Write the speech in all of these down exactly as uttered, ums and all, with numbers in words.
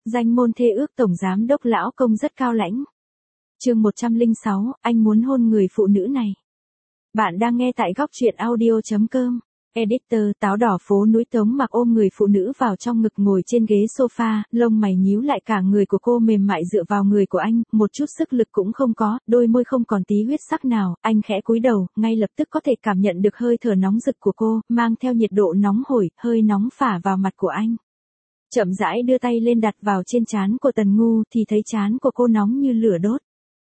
Danh môn thê ước tổng giám đốc lão công rất cao lãnh. Chương một trăm lẻ sáu, anh muốn hôn người phụ nữ này. Bạn đang nghe tại góc truyện audio chấm com. Editor, táo đỏ phố núi. Tống Mặc ôm người phụ nữ vào trong ngực ngồi trên ghế sofa, lông mày nhíu lại, cả người của cô mềm mại dựa vào người của anh, một chút sức lực cũng không có, đôi môi không còn tí huyết sắc nào, anh khẽ cúi đầu, ngay lập tức có thể cảm nhận được hơi thở nóng rực của cô, mang theo nhiệt độ nóng hổi, hơi nóng phả vào mặt của anh. Chậm rãi đưa tay lên đặt vào trên trán của Tần Ngu thì thấy trán của cô nóng như lửa đốt.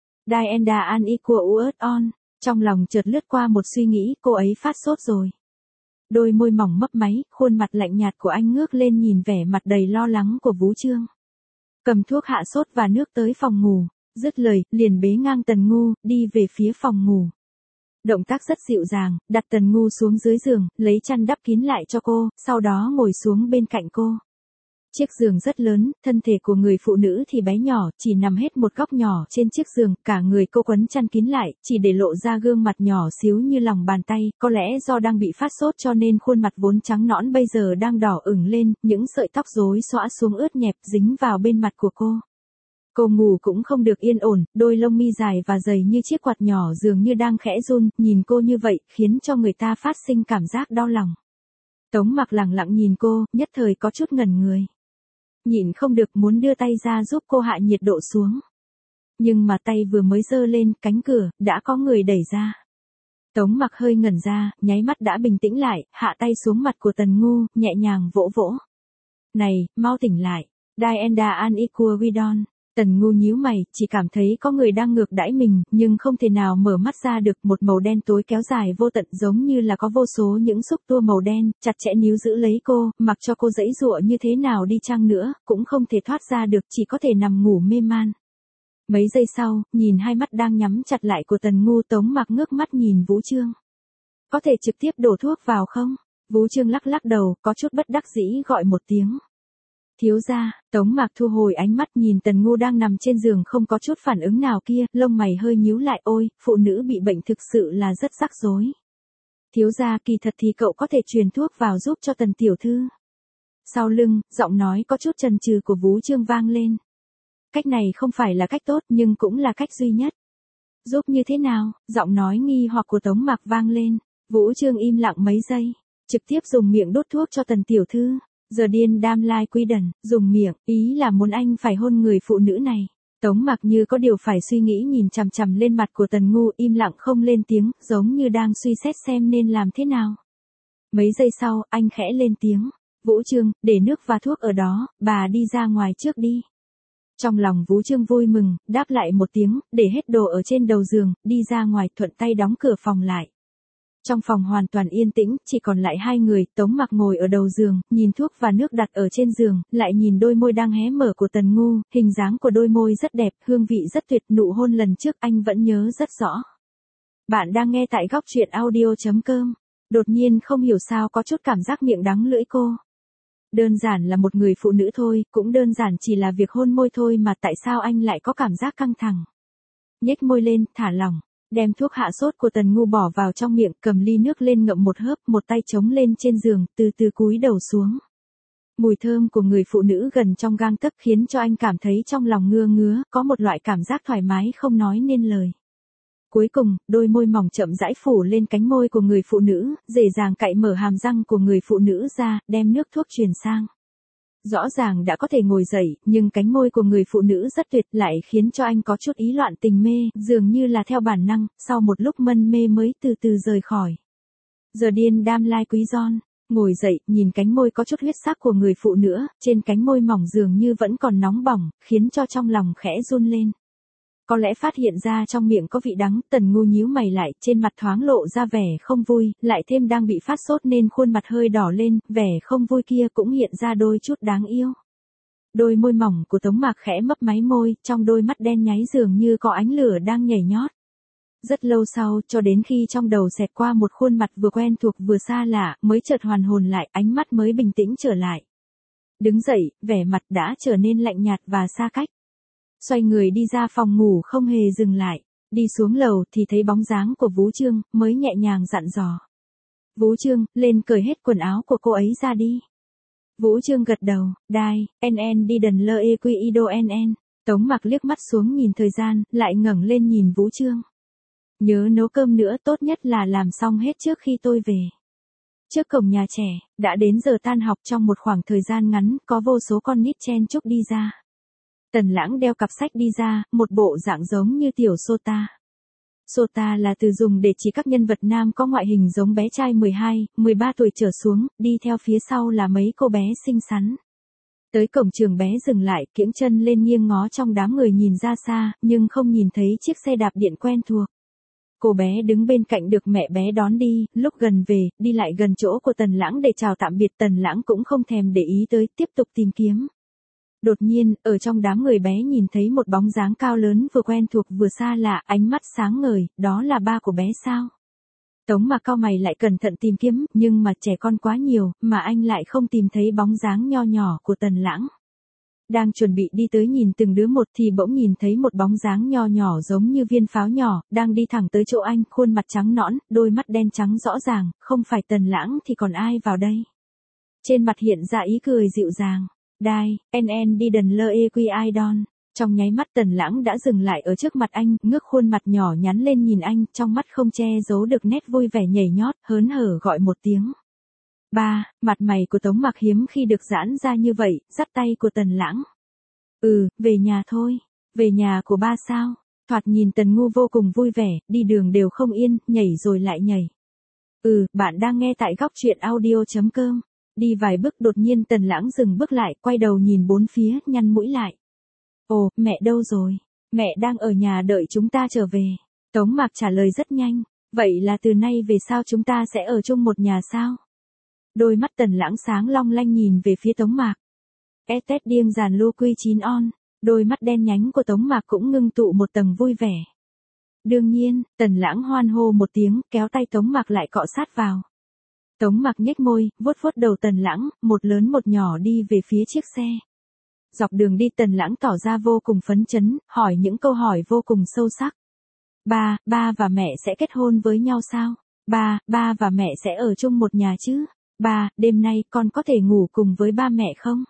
Diana an equal us on, trong lòng chợt lướt qua một suy nghĩ, cô ấy phát sốt rồi. Đôi môi mỏng mấp máy, khuôn mặt lạnh nhạt của anh ngước lên nhìn vẻ mặt đầy lo lắng của Vũ Chương. Cầm thuốc hạ sốt và nước tới phòng ngủ, dứt lời, liền bế ngang Tần Ngu, đi về phía phòng ngủ. Động tác rất dịu dàng, đặt Tần Ngu xuống dưới giường, lấy chăn đắp kín lại cho cô, sau đó ngồi xuống bên cạnh cô. Chiếc giường rất lớn, thân thể của người phụ nữ thì bé nhỏ, chỉ nằm hết một góc nhỏ trên chiếc giường, cả người cô quấn chăn kín lại, chỉ để lộ ra gương mặt nhỏ xíu như lòng bàn tay, có lẽ do đang bị phát sốt cho nên khuôn mặt vốn trắng nõn bây giờ đang đỏ ửng lên, những sợi tóc rối xõa xuống ướt nhẹp dính vào bên mặt của cô. Cô ngủ cũng không được yên ổn, đôi lông mi dài và dày như chiếc quạt nhỏ dường như đang khẽ run, nhìn cô như vậy, khiến cho người ta phát sinh cảm giác đau lòng. Tống Mặc lặng lặng nhìn cô, nhất thời có chút ngẩn người. Nhịn không được muốn đưa tay ra giúp cô hạ nhiệt độ xuống. Nhưng mà tay vừa mới giơ lên, cánh cửa, đã có người đẩy ra. Tống Mặc hơi ngẩn ra, nháy mắt đã bình tĩnh lại, hạ tay xuống mặt của Tần Ngu, nhẹ nhàng vỗ vỗ. Này, mau tỉnh lại, Diana an equal widon. Tần Ngu nhíu mày, chỉ cảm thấy có người đang ngược đãi mình, nhưng không thể nào mở mắt ra được, một màu đen tối kéo dài vô tận giống như là có vô số những xúc tua màu đen, chặt chẽ níu giữ lấy cô, mặc cho cô giãy giụa như thế nào đi chăng nữa, cũng không thể thoát ra được, chỉ có thể nằm ngủ mê man. Mấy giây sau, nhìn hai mắt đang nhắm chặt lại của Tần Ngu, Tống Mặc ngước mắt nhìn Vũ Chương. Có thể trực tiếp đổ thuốc vào không? Vũ Chương lắc lắc đầu, có chút bất đắc dĩ gọi một tiếng. Thiếu gia. Tống Mặc thu hồi ánh mắt nhìn Tần Ngu đang nằm trên giường không có chút phản ứng nào kia, lông mày hơi nhíu lại, ôi, phụ nữ bị bệnh thực sự là rất rắc rối. Thiếu gia, kỳ thật thì cậu có thể truyền thuốc vào giúp cho Tần tiểu thư. Sau lưng, giọng nói có chút chần chừ của Vũ Chương vang lên. Cách này không phải là cách tốt nhưng cũng là cách duy nhất. Giúp như thế nào? Giọng nói nghi hoặc của Tống Mặc vang lên. Vũ Chương im lặng mấy giây, trực tiếp dùng miệng đốt thuốc cho Tần tiểu thư. Giờ điên đam lai quy đần, dùng miệng, ý là muốn anh phải hôn người phụ nữ này. Tống Mặc như có điều phải suy nghĩ nhìn chằm chằm lên mặt của Tần Ngu, im lặng không lên tiếng, giống như đang suy xét xem nên làm thế nào. Mấy giây sau, anh khẽ lên tiếng. Vũ Chương, để nước và thuốc ở đó, bà đi ra ngoài trước đi. Trong lòng Vũ Chương vui mừng, đáp lại một tiếng, để hết đồ ở trên đầu giường, đi ra ngoài, thuận tay đóng cửa phòng lại. Trong phòng hoàn toàn yên tĩnh, chỉ còn lại hai người, Tống Mặc ngồi ở đầu giường, nhìn thuốc và nước đặt ở trên giường, lại nhìn đôi môi đang hé mở của Tần Ngu, hình dáng của đôi môi rất đẹp, hương vị rất tuyệt, nụ hôn lần trước anh vẫn nhớ rất rõ. Bạn đang nghe tại góc truyện audio chấm com. Đột nhiên không hiểu sao có chút cảm giác miệng đắng lưỡi cô. Đơn giản là một người phụ nữ thôi, cũng đơn giản chỉ là việc hôn môi thôi mà tại sao anh lại có cảm giác căng thẳng. Nhếch môi lên, thả lỏng. Đem thuốc hạ sốt của Tần Ngu bỏ vào trong miệng, cầm ly nước lên ngậm một hớp, một tay chống lên trên giường, từ từ cúi đầu xuống. Mùi thơm của người phụ nữ gần trong gang tấc khiến cho anh cảm thấy trong lòng ngưa ngứa, có một loại cảm giác thoải mái không nói nên lời. Cuối cùng, đôi môi mỏng chậm rãi phủ lên cánh môi của người phụ nữ, dễ dàng cạy mở hàm răng của người phụ nữ ra, đem nước thuốc truyền sang. Rõ ràng đã có thể ngồi dậy, nhưng cánh môi của người phụ nữ rất tuyệt, lại khiến cho anh có chút ý loạn tình mê, dường như là theo bản năng, sau một lúc mân mê mới từ từ rời khỏi. Giờ điên đam lai quý giòn, ngồi dậy, nhìn cánh môi có chút huyết sắc của người phụ nữ, trên cánh môi mỏng dường như vẫn còn nóng bỏng, khiến cho trong lòng khẽ run lên. Có lẽ phát hiện ra trong miệng có vị đắng, Tần Ngu nhíu mày lại, trên mặt thoáng lộ ra vẻ không vui, lại thêm đang bị phát sốt nên khuôn mặt hơi đỏ lên, vẻ không vui kia cũng hiện ra đôi chút đáng yêu. Đôi môi mỏng của Tống Mặc khẽ mấp máy môi, trong đôi mắt đen nháy dường như có ánh lửa đang nhảy nhót. Rất lâu sau, cho đến khi trong đầu xẹt qua một khuôn mặt vừa quen thuộc vừa xa lạ, mới chợt hoàn hồn lại, ánh mắt mới bình tĩnh trở lại. Đứng dậy, vẻ mặt đã trở nên lạnh nhạt và xa cách. Xoay người đi ra phòng ngủ không hề dừng lại, đi xuống lầu thì thấy bóng dáng của Vũ Chương, mới nhẹ nhàng dặn dò. Vũ Chương, lên cởi hết quần áo của cô ấy ra đi. Vũ Chương gật đầu, đai, en đi đần lơ e quy ido en. Tống Mặc liếc mắt xuống nhìn thời gian, lại ngẩng lên nhìn Vũ Chương. Nhớ nấu cơm nữa, tốt nhất là làm xong hết trước khi tôi về. Trước cổng nhà trẻ, đã đến giờ tan học. Trong một khoảng thời gian ngắn, có vô số con nít chen chúc đi ra. Tần Lãng đeo cặp sách đi ra, một bộ dạng giống như tiểu Sota. Sota là từ dùng để chỉ các nhân vật nam có ngoại hình giống bé trai mười hai, mười ba tuổi trở xuống, đi theo phía sau là mấy cô bé xinh xắn. Tới cổng trường bé dừng lại, kiễng chân lên nghiêng ngó trong đám người nhìn ra xa, nhưng không nhìn thấy chiếc xe đạp điện quen thuộc. Cô bé đứng bên cạnh được mẹ bé đón đi, lúc gần về, đi lại gần chỗ của Tần Lãng để chào tạm biệt. Tần Lãng cũng không thèm để ý tới, tiếp tục tìm kiếm. Đột nhiên, ở trong đám người bé nhìn thấy một bóng dáng cao lớn vừa quen thuộc vừa xa lạ, ánh mắt sáng ngời, đó là ba của bé sao? Tống Mặc cau mày lại cẩn thận tìm kiếm, nhưng mà trẻ con quá nhiều, mà anh lại không tìm thấy bóng dáng nho nhỏ của Tần Lãng. Đang chuẩn bị đi tới nhìn từng đứa một thì bỗng nhìn thấy một bóng dáng nho nhỏ giống như viên pháo nhỏ, đang đi thẳng tới chỗ anh, khuôn mặt trắng nõn, đôi mắt đen trắng rõ ràng, không phải Tần Lãng thì còn ai vào đây? Trên mặt hiện ra ý cười dịu dàng. Đai, en đi đần lơ e quy idon. Trong nháy mắt Tần Lãng đã dừng lại ở trước mặt anh, ngước khuôn mặt nhỏ nhắn lên nhìn anh, trong mắt không che giấu được nét vui vẻ nhảy nhót, hớn hở gọi một tiếng. Ba, mặt mày của Tống Mặc hiếm khi được giãn ra như vậy, dắt tay của Tần Lãng. Ừ, về nhà thôi. Về nhà của ba sao? Thoạt nhìn Tần Ngu vô cùng vui vẻ, đi đường đều không yên, nhảy rồi lại nhảy. Ừ, bạn đang nghe tại góc truyện audio chấm com. Đi vài bước đột nhiên Tần Lãng dừng bước lại, quay đầu nhìn bốn phía, nhăn mũi lại. Ồ, mẹ đâu rồi? Mẹ đang ở nhà đợi chúng ta trở về. Tống Mặc trả lời rất nhanh. Vậy là từ nay về sau chúng ta sẽ ở chung một nhà sao? Đôi mắt Tần Lãng sáng long lanh nhìn về phía Tống Mạc. ét tét điên giàn lưu quy chín on. Đôi mắt đen nhánh của Tống Mạc cũng ngưng tụ một tầng vui vẻ. Đương nhiên, Tần Lãng hoan hô một tiếng, kéo tay Tống Mạc lại cọ sát vào. Tống Mạc nhếch môi, vuốt vuốt đầu Tần Lãng, một lớn một nhỏ đi về phía chiếc xe. Dọc đường đi Tần Lãng tỏ ra vô cùng phấn chấn, hỏi những câu hỏi vô cùng sâu sắc. Ba, ba và mẹ sẽ kết hôn với nhau sao? Ba, ba và mẹ sẽ ở chung một nhà chứ? Ba, đêm nay con có thể ngủ cùng với ba mẹ không?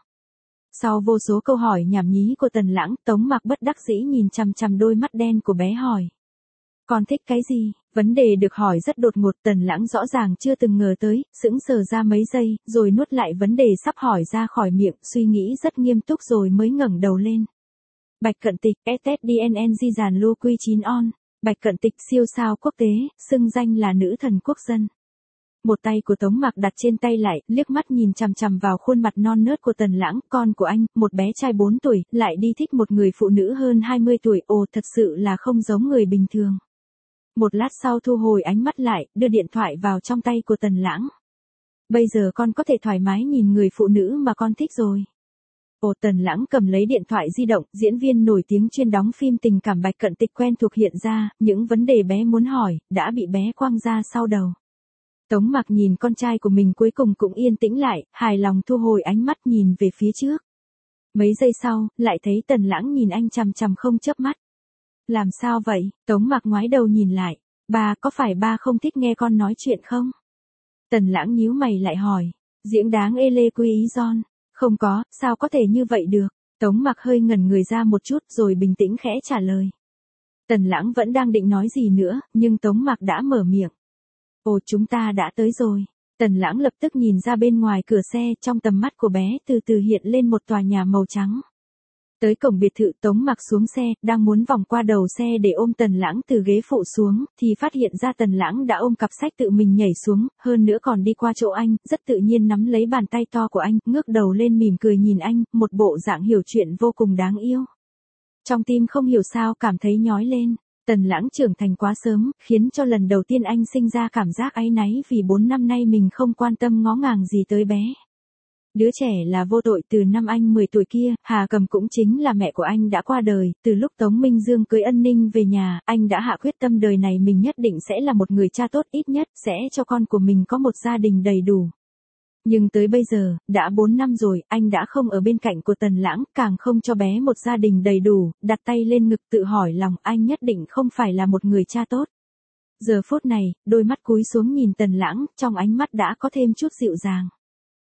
Sau vô số câu hỏi nhảm nhí của Tần Lãng, Tống Mặc bất đắc dĩ nhìn chằm chằm đôi mắt đen của bé hỏi. Con thích cái gì? Vấn đề được hỏi rất đột ngột, Tần Lãng rõ ràng chưa từng ngờ tới, sững sờ ra mấy giây, rồi nuốt lại vấn đề sắp hỏi ra khỏi miệng, suy nghĩ rất nghiêm túc rồi mới ngẩng đầu lên. Bạch Cận Tịch, ét tét đê en en giê giàn lưu quy chín on. Bạch Cận Tịch siêu sao quốc tế, xưng danh là nữ thần quốc dân. Một tay của Tống Mặc đặt trên tay lại, liếc mắt nhìn chằm chằm vào khuôn mặt non nớt của Tần Lãng, con của anh, một bé trai bốn tuổi, lại đi thích một người phụ nữ hơn hai mươi tuổi, ồ thật sự là không giống người bình thường. Một lát sau thu hồi ánh mắt lại, đưa điện thoại vào trong tay của Tần Lãng. Bây giờ con có thể thoải mái nhìn người phụ nữ mà con thích rồi. Ồ, Tần Lãng cầm lấy điện thoại di động, diễn viên nổi tiếng chuyên đóng phim tình cảm Bạch Cận Tịch quen thuộc hiện ra, những vấn đề bé muốn hỏi, đã bị bé quăng ra sau đầu. Tống Mặc nhìn con trai của mình cuối cùng cũng yên tĩnh lại, hài lòng thu hồi ánh mắt nhìn về phía trước. Mấy giây sau, lại thấy Tần Lãng nhìn anh chằm chằm không chớp mắt. Làm sao vậy? Tống Mặc ngoái đầu nhìn lại. Ba, có phải ba không thích nghe con nói chuyện không? Tần Lãng nhíu mày lại hỏi. Diễn đáng ê lê quy ý giòn. Không có, sao có thể như vậy được? Tống Mặc hơi ngẩn người ra một chút rồi bình tĩnh khẽ trả lời. Tần Lãng vẫn đang định nói gì nữa, nhưng Tống Mặc đã mở miệng. Ồ, chúng ta đã tới rồi. Tần Lãng lập tức nhìn ra bên ngoài cửa xe, trong tầm mắt của bé từ từ hiện lên một tòa nhà màu trắng. Tới cổng biệt thự, Tống Mặc xuống xe, đang muốn vòng qua đầu xe để ôm Tần Lãng từ ghế phụ xuống, thì phát hiện ra Tần Lãng đã ôm cặp sách tự mình nhảy xuống, hơn nữa còn đi qua chỗ anh, rất tự nhiên nắm lấy bàn tay to của anh, ngước đầu lên mỉm cười nhìn anh, một bộ dạng hiểu chuyện vô cùng đáng yêu. Trong tim không hiểu sao cảm thấy nhói lên. Tần Lãng trưởng thành quá sớm, khiến cho lần đầu tiên anh sinh ra cảm giác áy náy vì bốn năm nay mình không quan tâm ngó ngàng gì tới bé. Đứa trẻ là vô tội, từ năm anh mười tuổi kia, Hà Cầm cũng chính là mẹ của anh đã qua đời, từ lúc Tống Minh Dương cưới Ân Ninh về nhà, anh đã hạ quyết tâm đời này mình nhất định sẽ là một người cha tốt, ít nhất sẽ cho con của mình có một gia đình đầy đủ. Nhưng tới bây giờ, đã bốn năm rồi, anh đã không ở bên cạnh của Tần Lãng, càng không cho bé một gia đình đầy đủ, đặt tay lên ngực tự hỏi lòng anh nhất định không phải là một người cha tốt. Giờ phút này, đôi mắt cúi xuống nhìn Tần Lãng, trong ánh mắt đã có thêm chút dịu dàng.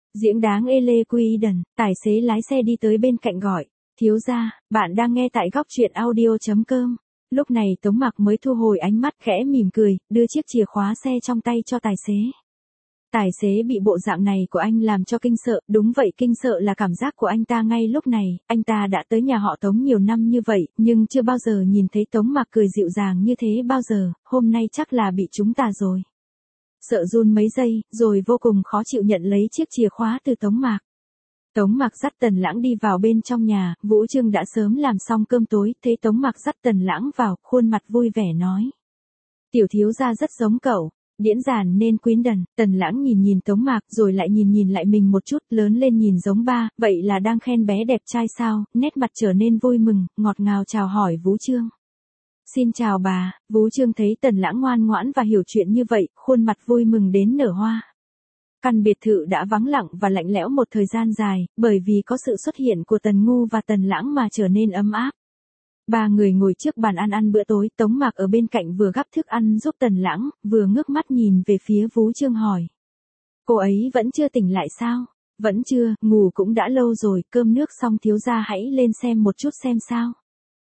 Diễn đáng ê lê quy đần, tài xế lái xe đi tới bên cạnh gọi. Thiếu gia, bạn đang nghe tại góc truyện audio.com. Lúc này Tống Mặc mới thu hồi ánh mắt khẽ mỉm cười, đưa chiếc chìa khóa xe trong tay cho tài xế. Tài xế bị bộ dạng này của anh làm cho kinh sợ, đúng vậy, kinh sợ là cảm giác của anh ta ngay lúc này. Anh ta đã tới nhà họ Tống nhiều năm như vậy, nhưng chưa bao giờ nhìn thấy Tống Mặc cười dịu dàng như thế bao giờ, hôm nay chắc là bị chúng ta rồi. Sợ run mấy giây, rồi vô cùng khó chịu nhận lấy chiếc chìa khóa từ Tống Mặc. Tống Mặc dắt Tần Lãng đi vào bên trong nhà, Vũ Trương đã sớm làm xong cơm tối, thấy Tống Mặc dắt Tần Lãng vào, khuôn mặt vui vẻ nói. Tiểu thiếu gia rất giống cậu, điễn giản nên quyến đần. Tần Lãng nhìn nhìn Tống Mặc rồi lại nhìn nhìn lại mình một chút, lớn lên nhìn giống ba, vậy là đang khen bé đẹp trai sao, nét mặt trở nên vui mừng, ngọt ngào chào hỏi Vũ Trương. Xin chào bà. Vũ Trương thấy Tần Lãng ngoan ngoãn và hiểu chuyện như vậy, khuôn mặt vui mừng đến nở hoa. Căn biệt thự đã vắng lặng và lạnh lẽo một thời gian dài, bởi vì có sự xuất hiện của Tần Ngu và Tần Lãng mà trở nên ấm áp. Ba người ngồi trước bàn ăn ăn bữa tối, Tống Mặc ở bên cạnh vừa gắp thức ăn giúp Tần Lãng, vừa ngước mắt nhìn về phía Vũ Trương hỏi. Cô ấy vẫn chưa tỉnh lại sao? Vẫn chưa, ngủ cũng đã lâu rồi, cơm nước xong thiếu gia hãy lên xem một chút xem sao.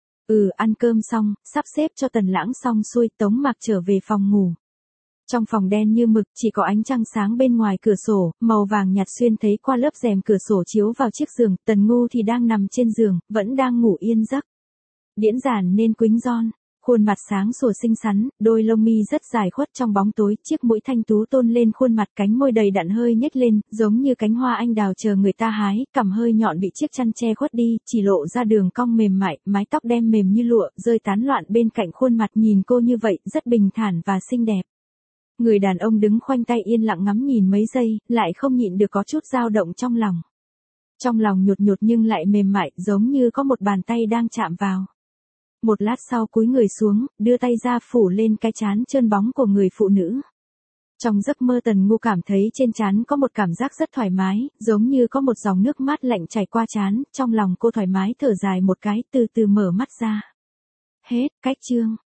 Ừ, ăn cơm xong, sắp xếp cho Tần Lãng xong xuôi, Tống Mặc trở về phòng ngủ. Trong phòng đen như mực, chỉ có ánh trăng sáng bên ngoài cửa sổ, màu vàng nhạt xuyên thấy qua lớp rèm cửa sổ chiếu vào chiếc giường, Tần Ngu thì đang nằm trên giường, vẫn đang ngủ yên giấc. Điễn giản nên quýnh giòn, khuôn mặt sáng sủa xinh xắn, đôi lông mi rất dài khuất trong bóng tối, chiếc mũi thanh tú tôn lên khuôn mặt, cánh môi đầy đặn hơi nhếch lên, giống như cánh hoa anh đào chờ người ta hái, cằm hơi nhọn bị chiếc chăn che khuất đi, chỉ lộ ra đường cong mềm mại, mái tóc đen mềm như lụa, rơi tán loạn bên cạnh khuôn mặt, nhìn cô như vậy, rất bình thản và xinh đẹp. Người đàn ông đứng khoanh tay yên lặng ngắm nhìn mấy giây, lại không nhịn được có chút dao động trong lòng. Trong lòng nhột nhột nhưng lại mềm mại, giống như có một bàn tay đang chạm vào. Một lát sau cúi người xuống, đưa tay ra phủ lên cái trán trơn bóng của người phụ nữ. Trong giấc mơ Tần Ngu cảm thấy trên trán có một cảm giác rất thoải mái, giống như có một dòng nước mát lạnh chảy qua trán, trong lòng cô thoải mái thở dài một cái, từ từ mở mắt ra. Hết, cách chương.